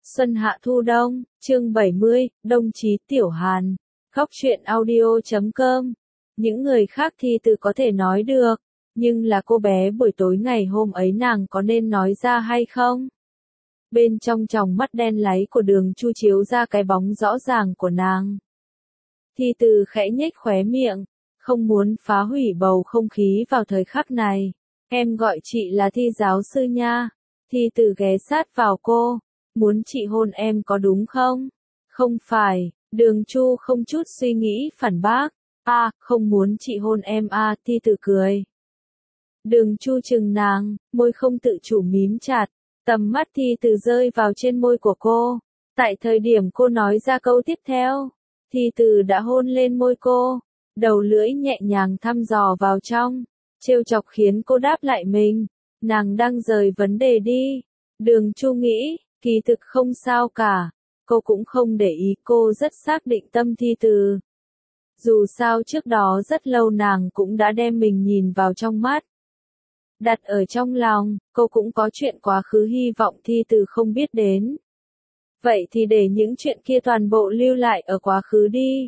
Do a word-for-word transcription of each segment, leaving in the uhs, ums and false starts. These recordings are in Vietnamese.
Xuân hạ thu đông, chương bảy mươi, Đồng chí Tiểu Hàn, Góc truyện audio chấm com. Những người khác thì từ có thể nói được, nhưng là cô bé buổi tối ngày hôm ấy nàng có nên nói ra hay không? Bên trong tròng mắt đen láy của Đường Chu chiếu ra cái bóng rõ ràng của nàng. Thi từ khẽ nhếch khóe miệng, không muốn phá hủy bầu không khí vào thời khắc này. Em gọi chị là Thi giáo sư nha. Thi từ ghé sát vào cô. Muốn chị hôn em có đúng không? Không phải, Đường Chu không chút suy nghĩ phản bác. À, không muốn chị hôn em à, Thi từ cười. Đường Chu chừng nàng, môi không tự chủ mím chặt. Tầm mắt Thi từ rơi vào trên môi của cô. Tại thời điểm cô nói ra câu tiếp theo, Thi từ đã hôn lên môi cô. Đầu lưỡi nhẹ nhàng thăm dò vào trong, trêu chọc khiến cô đáp lại mình. Nàng đang rời vấn đề đi. Đường Chu nghĩ, kỳ thực không sao cả. Cô cũng không để ý, cô rất xác định tâm Thi từ. Dù sao trước đó rất lâu nàng cũng đã đem mình nhìn vào trong mắt. Đặt ở trong lòng, cô cũng có chuyện quá khứ hy vọng Thi từ không biết đến. Vậy thì để những chuyện kia toàn bộ lưu lại ở quá khứ đi.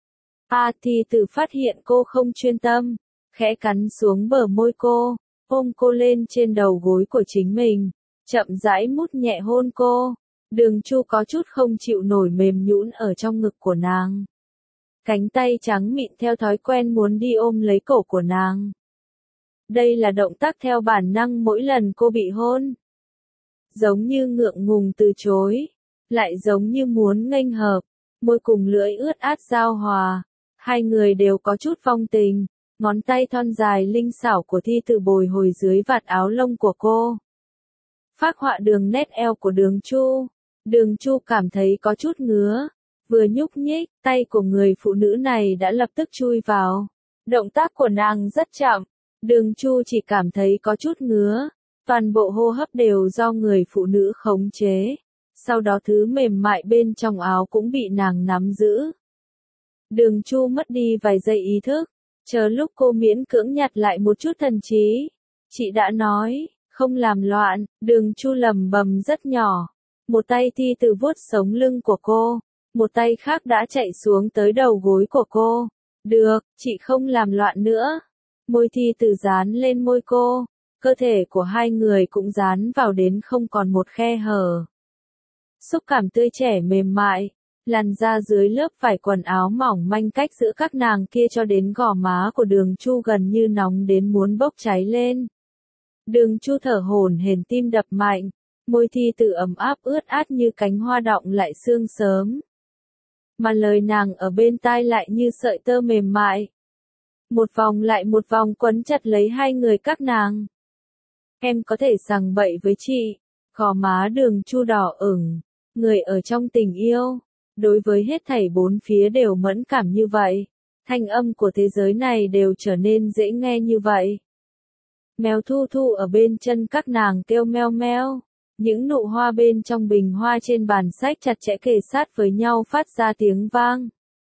A Thi từ phát hiện cô không chuyên tâm, khẽ cắn xuống bờ môi cô, ôm cô lên trên đầu gối của chính mình, chậm rãi mút nhẹ hôn cô. Đường Chu có chút không chịu nổi mềm nhũn ở trong ngực của nàng. Cánh tay trắng mịn theo thói quen muốn đi ôm lấy cổ của nàng. Đây là động tác theo bản năng mỗi lần cô bị hôn. Giống như ngượng ngùng từ chối, lại giống như muốn nghênh hợp, môi cùng lưỡi ướt át giao hòa. Hai người đều có chút phong tình, ngón tay thon dài linh xảo của Thi từ bồi hồi dưới vạt áo lông của cô. Phác họa đường nét eo của Đường Chu. Đường Chu cảm thấy có chút ngứa, vừa nhúc nhích, tay của người phụ nữ này đã lập tức chui vào. Động tác của nàng rất chậm, Đường Chu chỉ cảm thấy có chút ngứa, toàn bộ hô hấp đều do người phụ nữ khống chế. Sau đó thứ mềm mại bên trong áo cũng bị nàng nắm giữ. Đường Chu mất đi vài giây ý thức, chờ lúc cô miễn cưỡng nhặt lại một chút thần trí. Chị đã nói, không làm loạn, Đường Chu lầm bầm rất nhỏ. Một tay Thi từ vuốt sống lưng của cô, một tay khác đã chạy xuống tới đầu gối của cô. Được, chị không làm loạn nữa. Môi Thi từ dán lên môi cô, cơ thể của hai người cũng dán vào đến không còn một khe hở. Xúc cảm tươi trẻ mềm mại. Làn da dưới lớp vải quần áo mỏng manh cách giữa các nàng kia cho đến gò má của Đường Chu gần như nóng đến muốn bốc cháy lên. Đường Chu thở hổn hển, tim đập mạnh, môi Thi từ ấm áp ướt át như cánh hoa đọng lại sương sớm. Mà lời nàng ở bên tai lại như sợi tơ mềm mại. Một vòng lại một vòng quấn chặt lấy hai người các nàng. Em có thể sằng bậy với chị. Gò má Đường Chu đỏ ửng, người ở trong tình yêu. Đối với hết thảy bốn phía đều mẫn cảm như vậy, thanh âm của thế giới này đều trở nên dễ nghe như vậy. Mèo Thu Thu ở bên chân các nàng kêu meo meo, những nụ hoa bên trong bình hoa trên bàn sách chặt chẽ kề sát với nhau phát ra tiếng vang.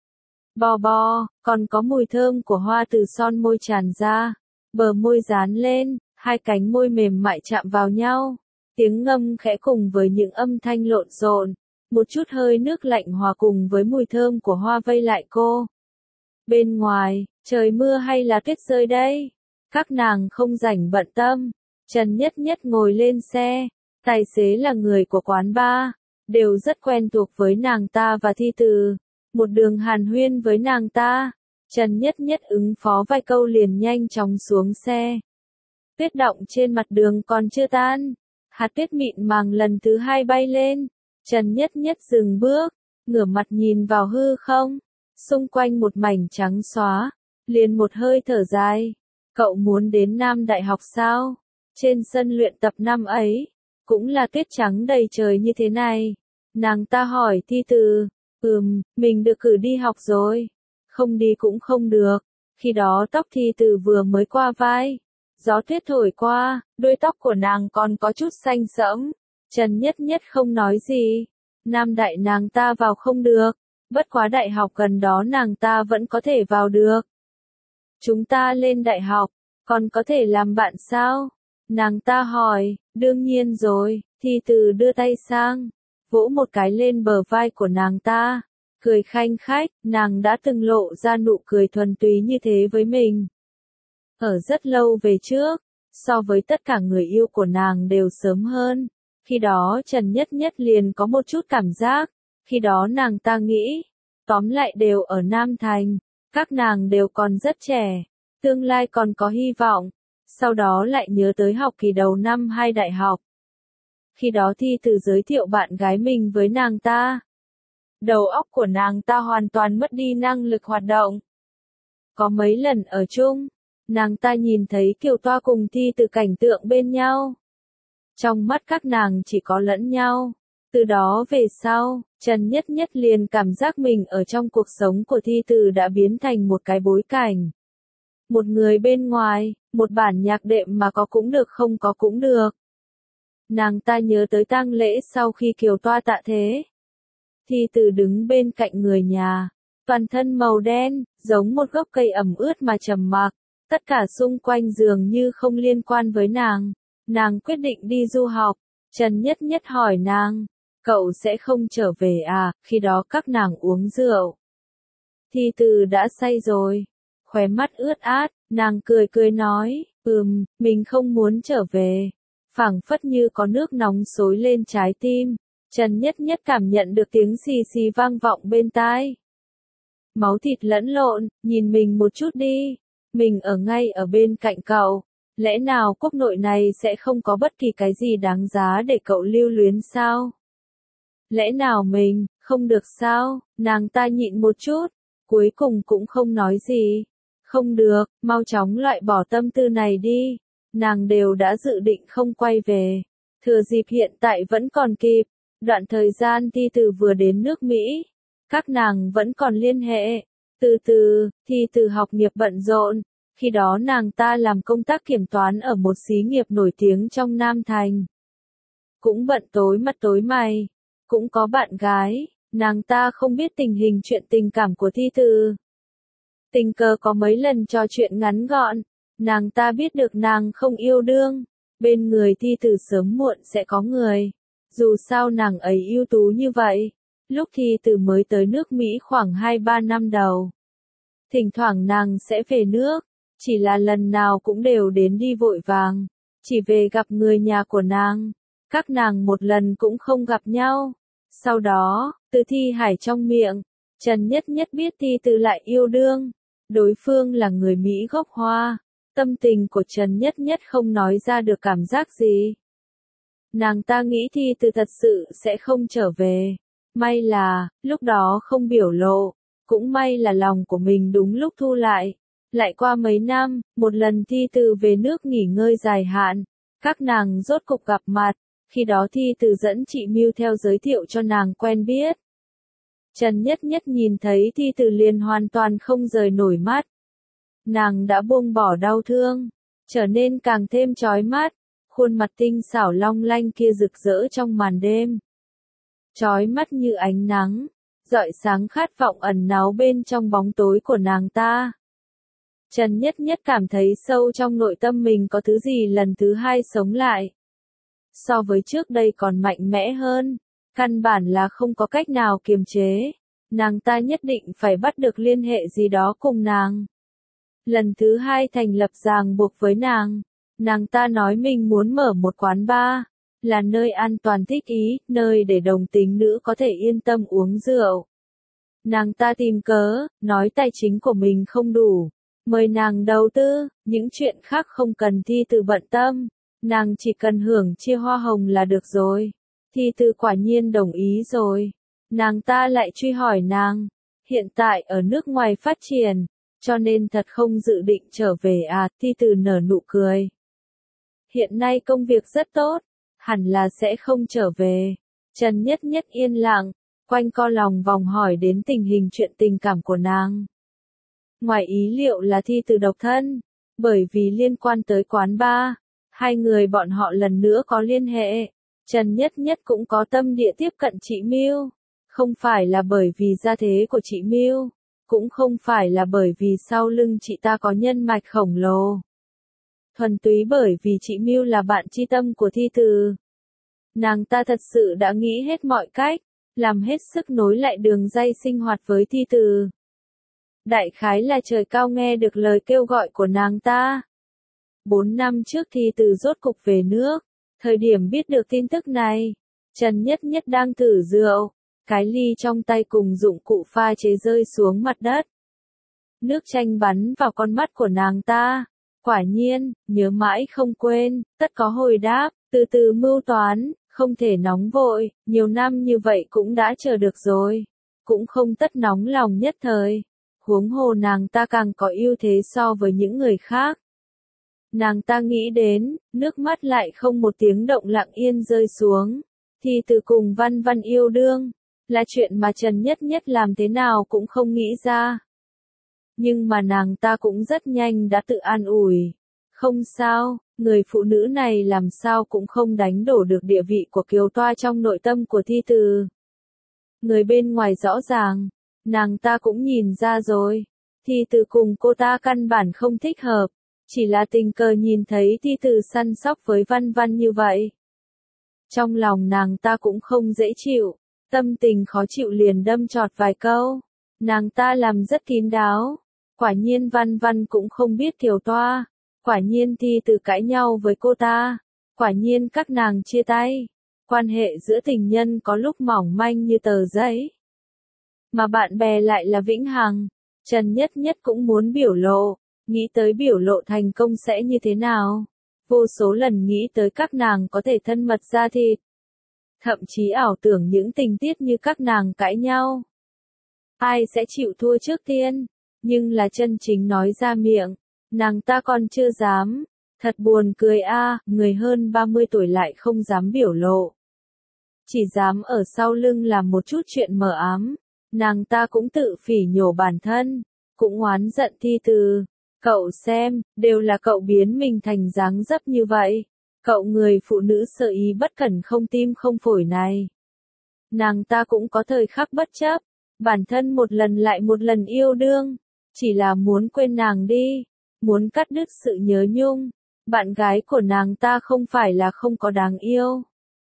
Bò bò, còn có mùi thơm của hoa từ son môi tràn ra, bờ môi dán lên, hai cánh môi mềm mại chạm vào nhau, tiếng ngâm khẽ cùng với những âm thanh lộn xộn. Một chút hơi nước lạnh hòa cùng với mùi thơm của hoa vây lại cô. Bên ngoài, trời mưa hay là tuyết rơi đây? Các nàng không rảnh bận tâm. Trần Nhất Nhất ngồi lên xe. Tài xế là người của quán bar. Đều rất quen thuộc với nàng ta và Thi từ. Một đường hàn huyên với nàng ta. Trần Nhất Nhất ứng phó vài câu liền nhanh chóng xuống xe. Tuyết đọng trên mặt đường còn chưa tan. Hạt tuyết mịn màng lần thứ hai bay lên. Trần Nhất Nhất dừng bước, ngửa mặt nhìn vào hư không, xung quanh một mảnh trắng xóa, liền một hơi thở dài. Cậu muốn đến Nam Đại học sao? Trên sân luyện tập năm ấy, cũng là tuyết trắng đầy trời như thế này. Nàng ta hỏi Thi từ, ừm, mình được cử đi học rồi. Không đi cũng không được. Khi đó tóc Thi từ vừa mới qua vai. Gió tuyết thổi qua, đuôi tóc của nàng còn có chút xanh sẫm. Trần Nhất Nhất không nói gì. Nam Đại nàng ta vào không được, bất quá đại học gần đó nàng ta vẫn có thể vào được. Chúng ta lên đại học, còn có thể làm bạn sao? Nàng ta hỏi, đương nhiên rồi, Thi từ đưa tay sang. vỗ một cái lên bờ vai của nàng ta, cười khanh khách, nàng đã từng lộ ra nụ cười thuần túy như thế với mình. Ở rất lâu về trước, so với tất cả người yêu của nàng đều sớm hơn, khi đó Trần Nhất Nhất liền có một chút cảm giác, khi đó nàng ta nghĩ, tóm lại đều ở Nam Thành, các nàng đều còn rất trẻ, tương lai còn có hy vọng, sau đó lại nhớ tới học kỳ đầu năm hai đại học. Khi đó Thi Từ giới thiệu bạn gái mình với nàng ta. Đầu óc của nàng ta hoàn toàn mất đi năng lực hoạt động. Có mấy lần ở chung, nàng ta nhìn thấy Kiều Toa cùng Thi Từ cảnh tượng bên nhau. Trong mắt các nàng chỉ có lẫn nhau. Từ đó về sau, Trần Nhất Nhất liền cảm giác mình ở trong cuộc sống của Thi Từ đã biến thành một cái bối cảnh. Một người bên ngoài, một bản nhạc đệm mà có cũng được không có cũng được. Nàng ta nhớ tới tang lễ sau khi Kiều Toa tạ thế. Thi Từ đứng bên cạnh người nhà, toàn thân màu đen, giống một gốc cây ẩm ướt mà trầm mặc, tất cả xung quanh dường như không liên quan với nàng. Nàng quyết định đi du học, Trần Nhất Nhất hỏi nàng, cậu sẽ không trở về à, khi đó các nàng uống rượu. Thi Từ đã say rồi, khóe mắt ướt át, nàng cười cười nói, ừm, mình không muốn trở về. Phảng phất như có nước nóng xối lên trái tim, Trần Nhất Nhất cảm nhận được tiếng xì xì vang vọng bên tai. Máu thịt lẫn lộn, nhìn mình một chút đi, mình ở ngay ở bên cạnh cậu, lẽ nào quốc nội này sẽ không có bất kỳ cái gì đáng giá để cậu lưu luyến sao? Lẽ nào mình, không được sao? Nàng ta nhịn một chút, cuối cùng cũng không nói gì. Không được, mau chóng loại bỏ tâm tư này đi. Nàng đều đã dự định không quay về. Thừa dịp hiện tại vẫn còn kịp. Đoạn thời gian Thi Từ vừa đến nước Mỹ, các nàng vẫn còn liên hệ. Từ từ, Thi Từ học nghiệp bận rộn. Khi đó nàng ta làm công tác kiểm toán ở một xí nghiệp nổi tiếng trong Nam Thành. Cũng bận tối mắt tối mày. Cũng có bạn gái. Nàng ta không biết tình hình chuyện tình cảm của Thi Từ. Tình cờ có mấy lần trò chuyện ngắn gọn. Nàng ta biết được nàng không yêu đương. Bên người Thi Từ sớm muộn sẽ có người. Dù sao nàng ấy ưu tú như vậy. Lúc Thi Từ mới tới nước Mỹ khoảng hai ba năm đầu. Thỉnh thoảng nàng sẽ về nước. Chỉ là lần nào cũng đều đến đi vội vàng. Chỉ về gặp người nhà của nàng. Các nàng một lần cũng không gặp nhau. Sau đó, từ Thi Hải trong miệng, Trần Nhất Nhất biết Thi Từ lại yêu đương. Đối phương là người Mỹ gốc Hoa. Tâm tình của Trần Nhất Nhất không nói ra được cảm giác gì. Nàng ta nghĩ Thi Từ thật sự sẽ không trở về. May là, lúc đó không biểu lộ. Cũng may là lòng của mình đúng lúc thu lại. Lại qua mấy năm, một lần Thi Từ về nước nghỉ ngơi dài hạn. Các nàng rốt cục gặp mặt. Khi đó Thi Từ dẫn chị Miu theo giới thiệu cho nàng quen biết. Trần Nhất Nhất nhìn thấy Thi Từ liền hoàn toàn không rời nổi mắt. Nàng đã buông bỏ đau thương, trở nên càng thêm chói mắt, khuôn mặt tinh xảo long lanh kia rực rỡ trong màn đêm. Chói mắt như ánh nắng, rọi sáng khát vọng ẩn náu bên trong bóng tối của nàng ta. Trần Nhất Nhất cảm thấy sâu trong nội tâm mình có thứ gì lần thứ hai sống lại. So với trước đây còn mạnh mẽ hơn, căn bản là không có cách nào kiềm chế. Nàng ta nhất định phải bắt được liên hệ gì đó cùng nàng. Lần thứ hai thành lập ràng buộc với nàng. Nàng ta nói mình muốn mở một quán bar, là nơi an toàn thích ý, nơi để đồng tính nữ có thể yên tâm uống rượu. Nàng ta tìm cớ, nói tài chính của mình không đủ, mời nàng đầu tư, những chuyện khác không cần Thi Từ bận tâm, nàng chỉ cần hưởng chia hoa hồng là được rồi. Thi Từ quả nhiên đồng ý rồi. Nàng ta lại truy hỏi nàng, hiện tại ở nước ngoài phát triển, cho nên thật không dự định trở về à, Thi Từ nở nụ cười. Hiện nay công việc rất tốt, hẳn là sẽ không trở về. Trần Nhất Nhất yên lặng, quanh co lòng vòng hỏi đến tình hình chuyện tình cảm của nàng. Ngoài ý liệu là Thi Từ độc thân, bởi vì liên quan tới quán bar, hai người bọn họ lần nữa có liên hệ. Trần Nhất Nhất cũng có tâm địa tiếp cận chị Miu, không phải là bởi vì gia thế của chị Miu, cũng không phải là bởi vì sau lưng chị ta có nhân mạch khổng lồ. Thuần túy bởi vì chị Miu là bạn tri tâm của Thi Từ. Nàng ta thật sự đã nghĩ hết mọi cách, làm hết sức nối lại đường dây sinh hoạt với Thi Từ. Đại khái là trời cao nghe được lời kêu gọi của nàng ta. Bốn năm trước Thi Từ rốt cục về nước, thời điểm biết được tin tức này, Trần Nhất Nhất đang thử rượu, cái ly trong tay cùng dụng cụ pha chế rơi xuống mặt đất. Nước chanh bắn vào con mắt của nàng ta, quả nhiên, nhớ mãi không quên, tất có hồi đáp, từ từ mưu toán, không thể nóng vội, nhiều năm như vậy cũng đã chờ được rồi, cũng không tất nóng lòng nhất thời, huống hồ nàng ta càng có ưu thế so với những người khác. Nàng ta nghĩ đến, nước mắt lại không một tiếng động lặng yên rơi xuống, Thi Từ cùng Văn Văn yêu đương, là chuyện mà Trần Nhất Nhất làm thế nào cũng không nghĩ ra. Nhưng mà nàng ta cũng rất nhanh đã tự an ủi. Không sao, người phụ nữ này làm sao cũng không đánh đổ được địa vị của Kiều Toa trong nội tâm của Thi Từ. Người bên ngoài rõ ràng, nàng ta cũng nhìn ra rồi. Thi Từ cùng cô ta căn bản không thích hợp, chỉ là tình cờ nhìn thấy Thi Từ săn sóc với Văn Văn như vậy. Trong lòng nàng ta cũng không dễ chịu, tâm tình khó chịu liền đâm chọt vài câu. Nàng ta làm rất kín đáo. Quả nhiên Văn Văn cũng không biết Kiều Toa. Quả nhiên Thi Từ cãi nhau với cô ta. Quả nhiên các nàng chia tay. Quan hệ giữa tình nhân có lúc mỏng manh như tờ giấy. Mà bạn bè lại là vĩnh hằng. Trần Nhất Nhất cũng muốn biểu lộ. Nghĩ tới biểu lộ thành công sẽ như thế nào. Vô số lần nghĩ tới các nàng có thể thân mật ra thịt. Thậm chí ảo tưởng những tình tiết như các nàng cãi nhau. Ai sẽ chịu thua trước tiên, nhưng là chân chính nói ra miệng, nàng ta còn chưa dám. Thật buồn cười a, à, người hơn ba mươi tuổi lại không dám biểu lộ. Chỉ dám ở sau lưng làm một chút chuyện mờ ám, nàng ta cũng tự phỉ nhổ bản thân, cũng oán giận Thi Từ. Cậu xem, đều là cậu biến mình thành dáng dấp như vậy. Cậu người phụ nữ sơ ý bất cẩn không tim không phổi này. Nàng ta cũng có thời khắc bất chấp, bản thân một lần lại một lần yêu đương, chỉ là muốn quên nàng đi, muốn cắt đứt sự nhớ nhung. Bạn gái của nàng ta không phải là không có đáng yêu,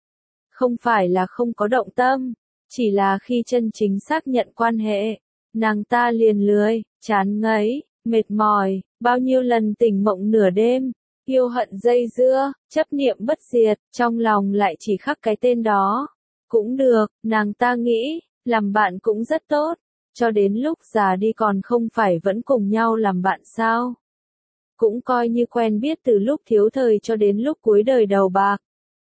không phải là không có động tâm, chỉ là khi chân chính xác nhận quan hệ, nàng ta liền lười, chán ngấy, mệt mỏi, bao nhiêu lần tỉnh mộng nửa đêm, yêu hận dây dưa, chấp niệm bất diệt, trong lòng lại chỉ khắc cái tên đó. Cũng được, nàng ta nghĩ, làm bạn cũng rất tốt, cho đến lúc già đi còn không phải vẫn cùng nhau làm bạn sao. Cũng coi như quen biết từ lúc thiếu thời cho đến lúc cuối đời đầu bạc.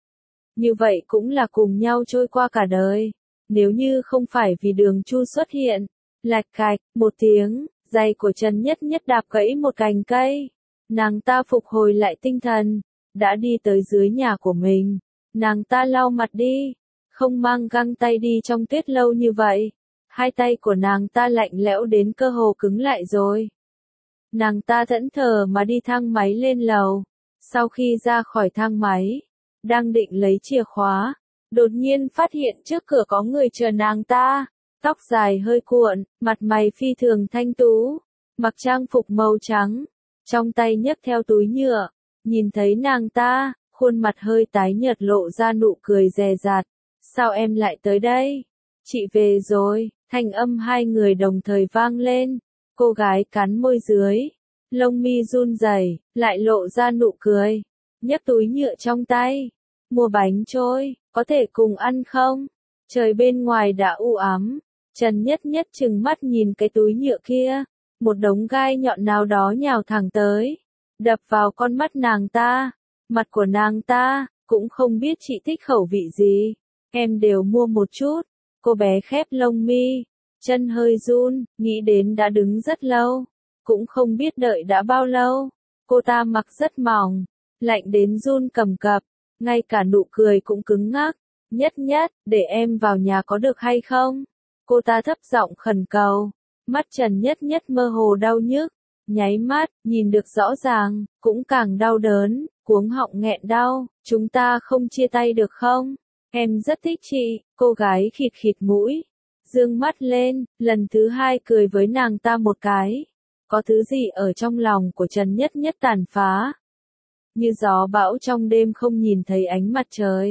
Như vậy cũng là cùng nhau trôi qua cả đời. Nếu như không phải vì Đường Chu xuất hiện, lạch cạch, một tiếng, giày của Trần Nhất Nhất đạp gãy một cành cây. Nàng ta phục hồi lại tinh thần, đã đi tới dưới nhà của mình. Nàng ta lau mặt đi, không mang găng tay đi trong tuyết lâu như vậy. Hai tay của nàng ta lạnh lẽo đến cơ hồ cứng lại rồi. Nàng ta thẫn thờ mà đi thang máy lên lầu. Sau khi ra khỏi thang máy, đang định lấy chìa khóa, đột nhiên phát hiện trước cửa có người chờ nàng ta. Tóc dài hơi cuộn, mặt mày phi thường thanh tú, mặc trang phục màu trắng, trong tay nhấc theo túi nhựa. Nhìn thấy nàng ta, khuôn mặt hơi tái nhợt lộ ra nụ cười dè dặt. Sao em lại tới đây? Chị về rồi, thanh âm hai người đồng thời vang lên. Cô gái cắn môi dưới, lông mi run rẩy, lại lộ ra nụ cười, nhấc túi nhựa trong tay. Mua bánh trôi, có thể cùng ăn không? Trời bên ngoài đã u ám. Trần Nhất Nhất trừng mắt nhìn cái túi nhựa kia, một đống gai nhọn nào đó nhào thẳng tới, đập vào con mắt nàng ta. Mặt của nàng ta, cũng không biết chị thích khẩu vị gì. Em đều mua một chút. Cô bé khép lông mi, chân hơi run, nghĩ đến đã đứng rất lâu, cũng không biết đợi đã bao lâu. Cô ta mặc rất mỏng, lạnh đến run cầm cập, ngay cả nụ cười cũng cứng ngắc. Nhất Nhất, để em vào nhà có được hay không? Cô ta thấp giọng khẩn cầu. Mắt Trần Nhất Nhất mơ hồ đau nhức, nháy mắt, nhìn được rõ ràng, cũng càng đau đớn, cuống họng nghẹn đau. Chúng ta không chia tay được không? Em rất thích chị. Cô gái khịt khịt mũi, dương mắt lên, lần thứ hai cười với nàng ta một cái. Có thứ gì ở trong lòng của Trần Nhất Nhất tàn phá, như gió bão trong đêm không nhìn thấy ánh mặt trời.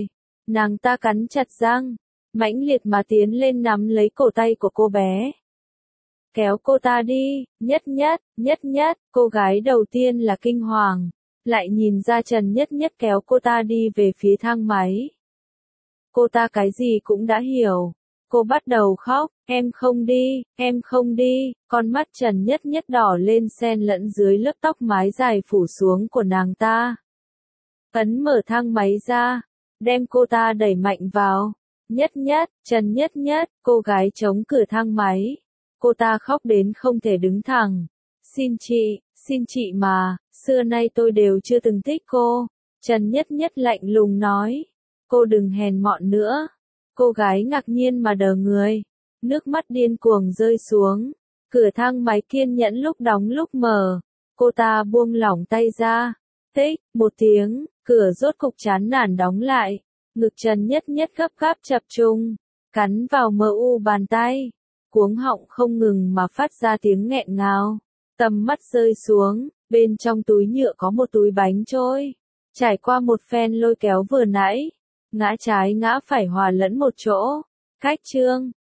Nàng ta cắn chặt răng, mãnh liệt mà tiến lên nắm lấy cổ tay của cô bé. Kéo cô ta đi, Nhất Nhất, Nhất Nhất, cô gái đầu tiên là kinh hoàng, lại nhìn ra Trần Nhất Nhất kéo cô ta đi về phía thang máy. Cô ta cái gì cũng đã hiểu. Cô bắt đầu khóc, em không đi, em không đi, con mắt Trần Nhất Nhất đỏ lên xen lẫn dưới lớp tóc mái dài phủ xuống của nàng ta. Ấn mở thang máy ra, đem cô ta đẩy mạnh vào. Nhất Nhất, Trần Nhất Nhất, cô gái chống cửa thang máy. Cô ta khóc đến không thể đứng thẳng. Xin chị, xin chị mà, xưa nay tôi đều chưa từng thích cô. Trần Nhất Nhất lạnh lùng nói. Cô đừng hèn mọn nữa. Cô gái ngạc nhiên mà đờ người. Nước mắt điên cuồng rơi xuống. Cửa thang máy kiên nhẫn lúc đóng lúc mở. Cô ta buông lỏng tay ra. Tích, một tiếng, cửa rốt cục chán nản đóng lại. Ngực Trần Nhất Nhất gấp gáp chập trung. Cắn vào mờ u bàn tay. Cuống họng không ngừng mà phát ra tiếng nghẹn ngào. Tầm mắt rơi xuống, bên trong túi nhựa có một túi bánh trôi. Trải qua một phen lôi kéo vừa nãy, ngã trái ngã phải hòa lẫn một chỗ. Khách trương,